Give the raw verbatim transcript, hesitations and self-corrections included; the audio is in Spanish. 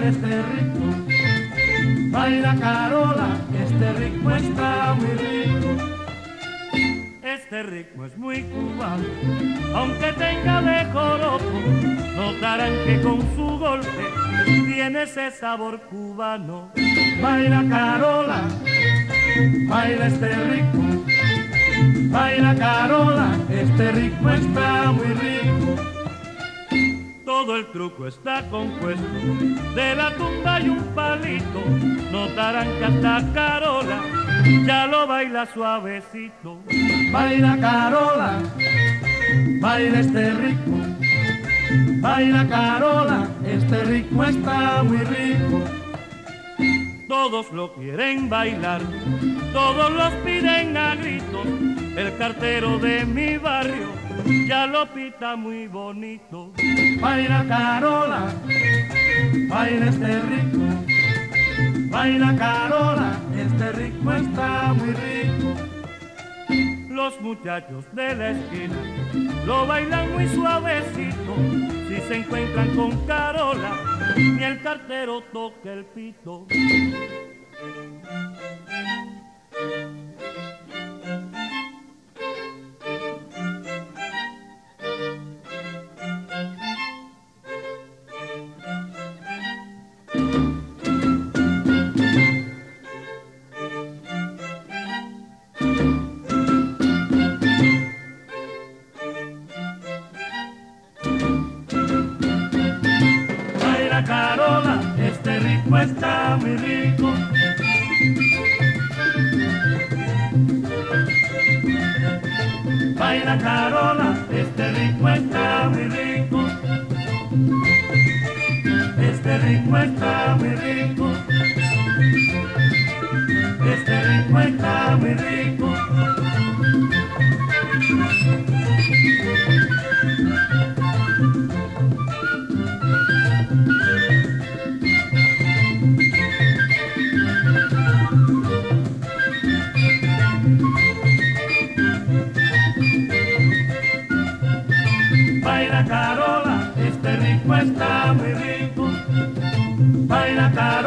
baila este ritmo, baila Carola, este ritmo está muy rico. Este ritmo es muy cubano, aunque tenga de joropo, notarán que con su golpe tiene ese sabor cubano. Baila Carola, baila este ritmo, baila Carola, este ritmo está muy rico. Todo el truco está compuesto de la tumba y un palito, notarán que hasta Carola ya lo baila suavecito. Baila Carola, baila este ritmo, baila Carola, este ritmo está muy rico. Todos lo quieren bailar, todos los piden a gritos, el cartero de mi barrio ya lo pita muy bonito. Baila Carola, baila este ritmo, baila Carola, este ritmo está muy rico. Los muchachos de la esquina lo bailan muy suavecito, si se encuentran con Carola, ni el cartero toca el pito. Carola, este ritmo está muy rico. Baila Carola, este ritmo está muy rico. Este ritmo está muy rico. Este ritmo está muy rico. Baila Carola, este ritmo está muy rico. Baila Carola.